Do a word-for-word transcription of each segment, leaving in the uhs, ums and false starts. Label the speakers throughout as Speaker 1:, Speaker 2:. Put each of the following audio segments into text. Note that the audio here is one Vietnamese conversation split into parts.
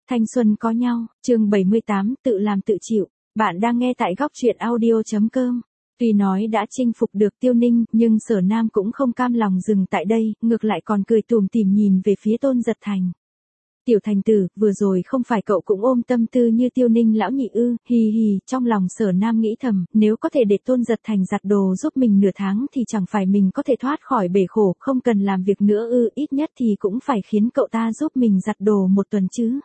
Speaker 1: Thanh xuân có nhau, chương bảy mươi tám, tự làm tự chịu. Bạn đang nghe tại góc truyện audio chấm com. Tuy nói đã chinh phục được Tiêu Ninh, nhưng Sở Nam cũng không cam lòng dừng tại đây, ngược lại còn cười tủm tỉm nhìn về phía Tôn Giật Thành. Tiểu Thành tử, vừa rồi không phải cậu cũng ôm tâm tư như Tiêu Ninh lão nhị ư? Hì hì, trong lòng Sở Nam nghĩ thầm, nếu có thể để Tôn Giật Thành giặt đồ giúp mình nửa tháng thì chẳng phải mình có thể thoát khỏi bể khổ, không cần làm việc nữa ư? Ít nhất thì cũng phải khiến cậu ta giúp mình giặt đồ một tuần chứ.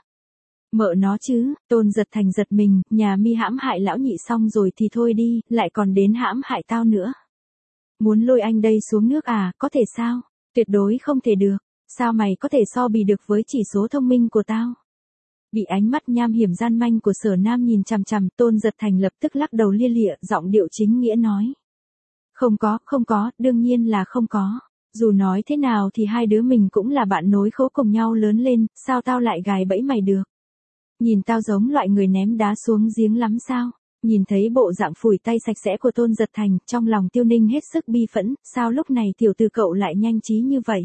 Speaker 1: Mợ nó chứ, Tôn Giật Thành giật mình, nhà mi hãm hại lão nhị xong rồi thì thôi đi, lại còn đến hãm hại tao nữa. Muốn lôi anh đây xuống nước à, có thể sao? Tuyệt đối không thể được. Sao mày có thể so bì được với chỉ số thông minh của tao? Bị ánh mắt nham hiểm gian manh của Sở Nam nhìn chằm chằm, Tôn Giật Thành lập tức lắc đầu lia lịa, giọng điệu chính nghĩa nói. Không có, không có, đương nhiên là không có. Dù nói thế nào thì hai đứa mình cũng là bạn nối khố cùng nhau lớn lên, sao tao lại gài bẫy mày được? Nhìn tao giống loại người ném đá xuống giếng lắm sao? Nhìn thấy bộ dạng phủi tay sạch sẽ của Tôn Giật Thành, trong lòng Tiêu Ninh hết sức bi phẫn, sao lúc này tiểu tử cậu lại nhanh trí như vậy?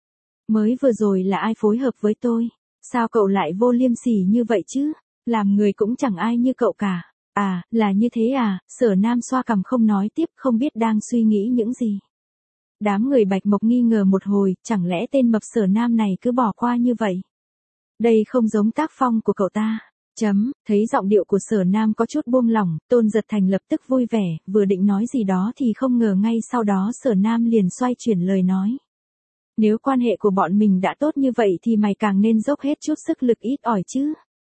Speaker 1: Mới vừa rồi là ai phối hợp với tôi? Sao cậu lại vô liêm sỉ như vậy chứ? Làm người cũng chẳng ai như cậu cả. À, là như thế à? Sở Nam xoa cằm không nói tiếp, không biết đang suy nghĩ những gì. Đám người Bạch Mộc nghi ngờ một hồi, chẳng lẽ tên mập Sở Nam này cứ bỏ qua như vậy? Đây không giống tác phong của cậu ta. Chấm, thấy giọng điệu của Sở Nam có chút buông lỏng, Tôn Giật Thành lập tức vui vẻ, vừa định nói gì đó thì không ngờ ngay sau đó Sở Nam liền xoay chuyển lời nói. Nếu quan hệ của bọn mình đã tốt như vậy thì mày càng nên dốc hết chút sức lực ít ỏi chứ.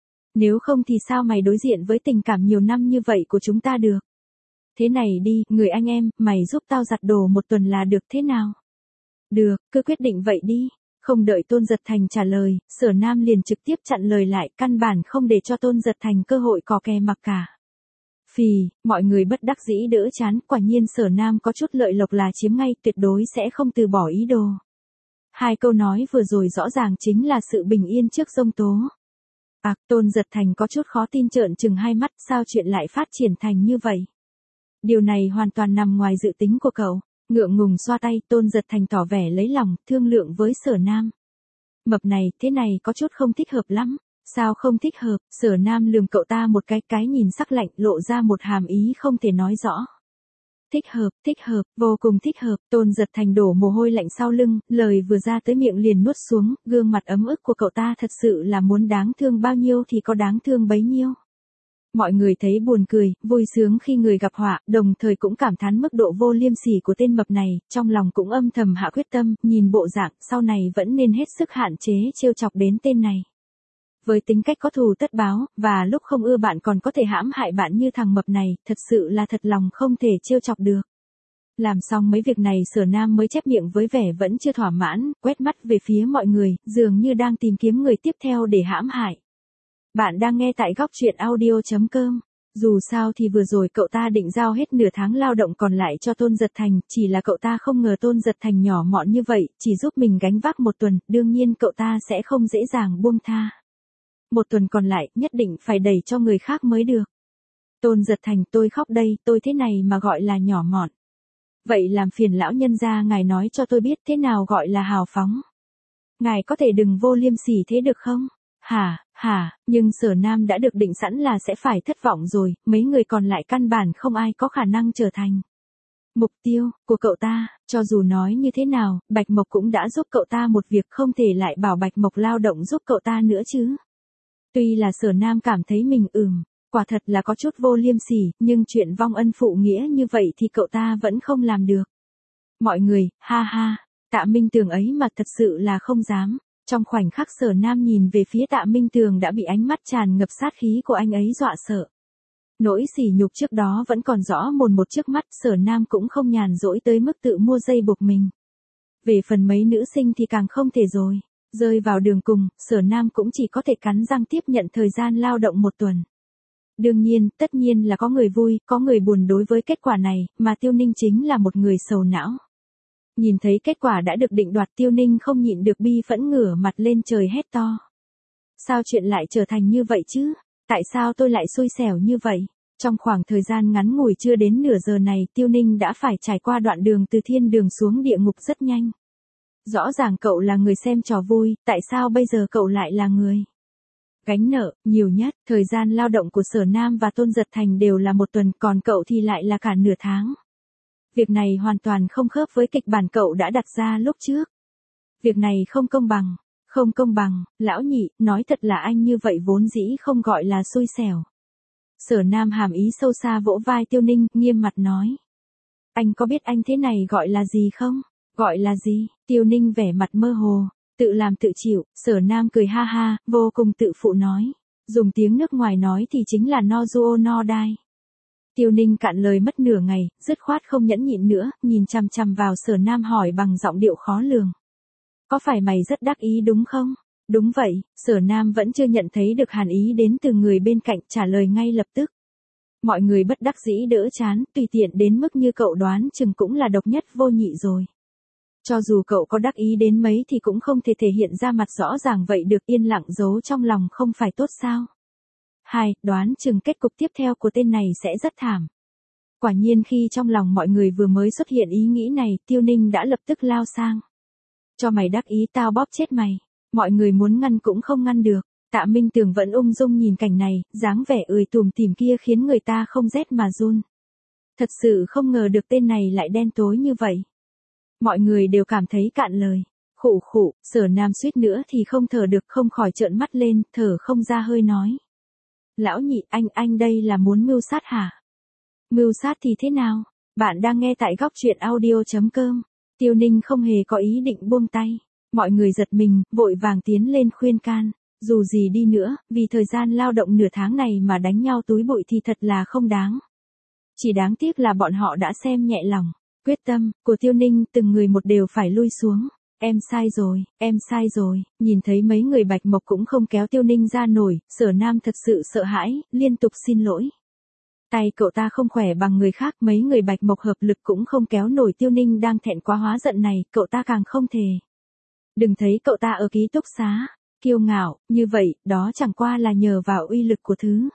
Speaker 1: Nếu không thì sao mày đối diện với tình cảm nhiều năm như vậy của chúng ta được? Thế này đi, người anh em, mày giúp tao giặt đồ một tuần là được thế nào? Được, cứ quyết định vậy đi. Không đợi Tôn Giật Thành trả lời, Sở Nam liền trực tiếp chặn lời lại, căn bản không để cho Tôn Giật Thành cơ hội cò kè mặc cả. Phì, mọi người bất đắc dĩ đỡ chán, quả nhiên Sở Nam có chút lợi lộc là chiếm ngay, tuyệt đối sẽ không từ bỏ ý đồ. Hai câu nói vừa rồi rõ ràng chính là sự bình yên trước giông tố. À, Tôn Giật Thành có chút khó tin trợn trừng hai mắt, sao chuyện lại phát triển thành như vậy? Điều này hoàn toàn nằm ngoài dự tính của cậu. Ngượng ngùng xoa tay, Tôn Giật Thành tỏ vẻ lấy lòng, thương lượng với Sở Nam. Mập này, thế này có chút không thích hợp lắm. Sao không thích hợp? Sở Nam lườm cậu ta một cái, cái nhìn sắc lạnh, lộ ra một hàm ý không thể nói rõ. Thích hợp, thích hợp, vô cùng thích hợp. Tôn Giật Thành đổ mồ hôi lạnh sau lưng, lời vừa ra tới miệng liền nuốt xuống, gương mặt ấm ức của cậu ta thật sự là muốn đáng thương bao nhiêu thì có đáng thương bấy nhiêu. Mọi người thấy buồn cười, vui sướng khi người gặp họa, đồng thời cũng cảm thán mức độ vô liêm sỉ của tên mập này, trong lòng cũng âm thầm hạ quyết tâm, nhìn bộ dạng, sau này vẫn nên hết sức hạn chế trêu chọc đến tên này. Với tính cách có thù tất báo, và lúc không ưa bạn còn có thể hãm hại bạn như thằng mập này, thật sự là thật lòng không thể trêu chọc được. Làm xong mấy việc này Sở Nam mới chép miệng với vẻ vẫn chưa thỏa mãn, quét mắt về phía mọi người, dường như đang tìm kiếm người tiếp theo để hãm hại. Bạn đang nghe tại góc truyện audio chấm com. Dù sao thì vừa rồi cậu ta định giao hết nửa tháng lao động còn lại cho Tôn Giật Thành, chỉ là cậu ta không ngờ Tôn Giật Thành nhỏ mọn như vậy, chỉ giúp mình gánh vác một tuần, đương nhiên cậu ta sẽ không dễ dàng buông tha. Một tuần còn lại, nhất định phải đẩy cho người khác mới được. Tôn Giật Thành, tôi khóc đây, tôi thế này mà gọi là nhỏ mọn. Vậy làm phiền lão nhân gia ngài nói cho tôi biết thế nào gọi là hào phóng. Ngài có thể đừng vô liêm sỉ thế được không? Hả, hả, nhưng Sở Nam đã được định sẵn là sẽ phải thất vọng rồi, mấy người còn lại căn bản không ai có khả năng trở thành mục tiêu của cậu ta. Cho dù nói như thế nào, Bạch Mộc cũng đã giúp cậu ta một việc, không thể lại bảo Bạch Mộc lao động giúp cậu ta nữa chứ. Tuy là Sở Nam cảm thấy mình ừm, quả thật là có chút vô liêm sỉ, nhưng chuyện vong ân phụ nghĩa như vậy thì cậu ta vẫn không làm được. Mọi người, ha ha, Tạ Minh Tường ấy mà thật sự là không dám. Trong khoảnh khắc Sở Nam nhìn về phía Tạ Minh Tường đã bị ánh mắt tràn ngập sát khí của anh ấy dọa sợ. Nỗi sỉ nhục trước đó vẫn còn rõ mồn một trước mắt, Sở Nam cũng không nhàn rỗi tới mức tự mua dây buộc mình. Về phần mấy nữ sinh thì càng không thể rồi. Rơi vào đường cùng, Sở Nam cũng chỉ có thể cắn răng tiếp nhận thời gian lao động một tuần. Đương nhiên, tất nhiên là có người vui, có người buồn đối với kết quả này, mà Tiêu Ninh chính là một người sầu não. Nhìn thấy kết quả đã được định đoạt, Tiêu Ninh không nhịn được bi phẫn ngửa mặt lên trời hét to. Sao chuyện lại trở thành như vậy chứ? Tại sao tôi lại xui xẻo như vậy? Trong khoảng thời gian ngắn ngủi chưa đến nửa giờ này, Tiêu Ninh đã phải trải qua đoạn đường từ thiên đường xuống địa ngục rất nhanh. Rõ ràng cậu là người xem trò vui, tại sao bây giờ cậu lại là người Gánh nợ, nhiều nhất, thời gian lao động của Sở Nam và Tôn Giật Thành đều là một tuần, còn cậu thì lại là cả nửa tháng. Việc này hoàn toàn không khớp với kịch bản cậu đã đặt ra lúc trước. Việc này không công bằng, không công bằng, lão nhị, nói thật là anh như vậy vốn dĩ không gọi là xui xẻo. Sở Nam hàm ý sâu xa vỗ vai Tiêu Ninh, nghiêm mặt nói. Anh có biết anh thế này gọi là gì không? Gọi là gì? Tiêu Ninh vẻ mặt mơ hồ, tự làm tự chịu, Sở Nam cười ha ha, vô cùng tự phụ nói. Dùng tiếng nước ngoài nói thì chính là no duo no die. Tiêu Ninh cạn lời mất nửa ngày, dứt khoát không nhẫn nhịn nữa, nhìn chằm chằm vào Sở Nam hỏi bằng giọng điệu khó lường. Có phải mày rất đắc ý đúng không? Đúng vậy, Sở Nam vẫn chưa nhận thấy được hàn ý đến từ người bên cạnh, trả lời ngay lập tức. Mọi người bất đắc dĩ đỡ chán, tùy tiện đến mức như cậu đoán chừng cũng là độc nhất vô nhị rồi. Cho dù cậu có đắc ý đến mấy thì cũng không thể thể hiện ra mặt rõ ràng vậy được, yên lặng giấu trong lòng không phải tốt sao? Hai, đoán chừng kết cục tiếp theo của tên này sẽ rất thảm. Quả nhiên khi trong lòng mọi người vừa mới xuất hiện ý nghĩ này, Tiêu Ninh đã lập tức lao sang. Cho mày đắc ý tao bóp chết mày. Mọi người muốn ngăn cũng không ngăn được. Tạ Minh Tường vẫn ung dung nhìn cảnh này, dáng vẻ ười tùm tìm kia khiến người ta không rét mà run. Thật sự không ngờ được tên này lại đen tối như vậy. Mọi người đều cảm thấy cạn lời. Khụ khụ, Sở Nam suýt nữa thì không thở được, không khỏi trợn mắt lên, thở không ra hơi nói. Lão nhị, anh, anh đây là muốn mưu sát hả? Mưu sát thì thế nào? Bạn đang nghe tại góc truyện audio chấm com. Tiêu Ninh không hề có ý định buông tay. Mọi người giật mình, vội vàng tiến lên khuyên can. Dù gì đi nữa, vì thời gian lao động nửa tháng này mà đánh nhau túi bụi thì thật là không đáng. Chỉ đáng tiếc là bọn họ đã xem nhẹ lòng. Quyết tâm của Tiêu Ninh từng người một đều phải lui xuống. Em sai rồi, em sai rồi, nhìn thấy mấy người Bạch Mộc cũng không kéo Tiêu Ninh ra nổi, Sở Nam thật sự sợ hãi, liên tục xin lỗi. Tay cậu ta không khỏe bằng người khác, mấy người Bạch Mộc hợp lực cũng không kéo nổi Tiêu Ninh đang thẹn quá hóa giận này, cậu ta càng không thể. Đừng thấy cậu ta ở ký túc xá, kiêu ngạo, như vậy, đó chẳng qua là nhờ vào uy lực của thứ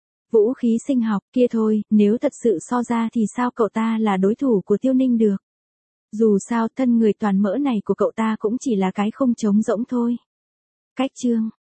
Speaker 1: vũ khí sinh học kia thôi, nếu thật sự so ra thì sao cậu ta là đối thủ của Tiêu Ninh được. Dù sao thân người toàn mỡ này của cậu ta cũng chỉ là cái không trống rỗng thôi. Cách chương